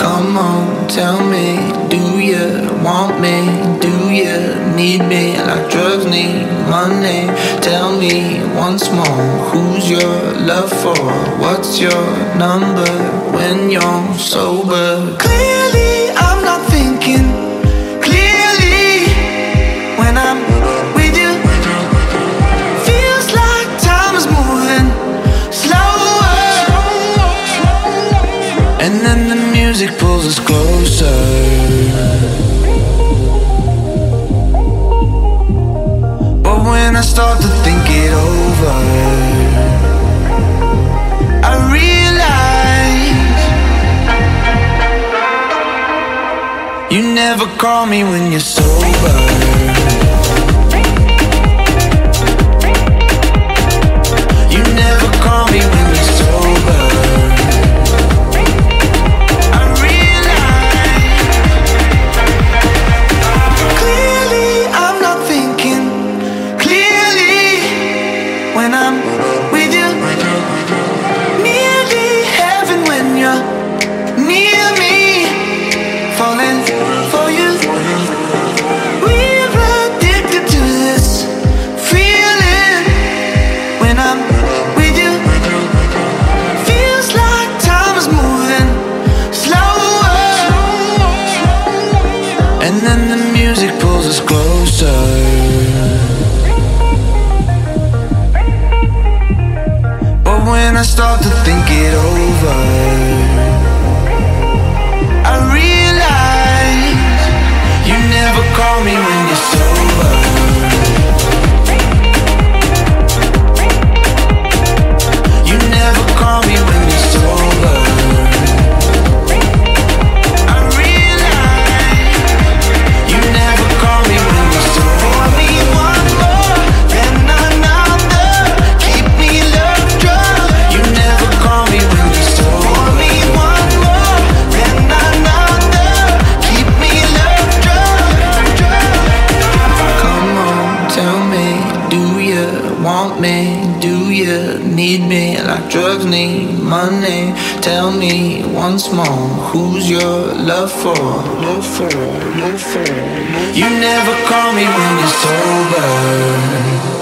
Come on, tell me, do you want me? Do you need me like drugs need money? Tell me once more, who's your love for? What's your number when you're sober? Clearly, I'm not thinking clearly when I'm with you. Feels like time is moving slower, and then the music pulls us closer. But when I start to think it over, I realize you never call me when you're sober. You never call me when you're sober. When I'm with you, nearly heaven when you're near me, falling for you. We're addicted to this feeling. When I'm with you, feels like time is moving slower, and then the music pulls us closer. When I start to think it over, I realize you never call me when you're sober. You never call me when you're sober. I realize you never call me when you're sober. I need one more, then another. Keep me love drunk. You never call me when you're sober. For me one more, then another. Keep me love drunk. Come on, tell me, do you want me? Do you need me like drugs need money? Tell me once more, who's your love for? Love for, love for, love for. You never call me when you're sober.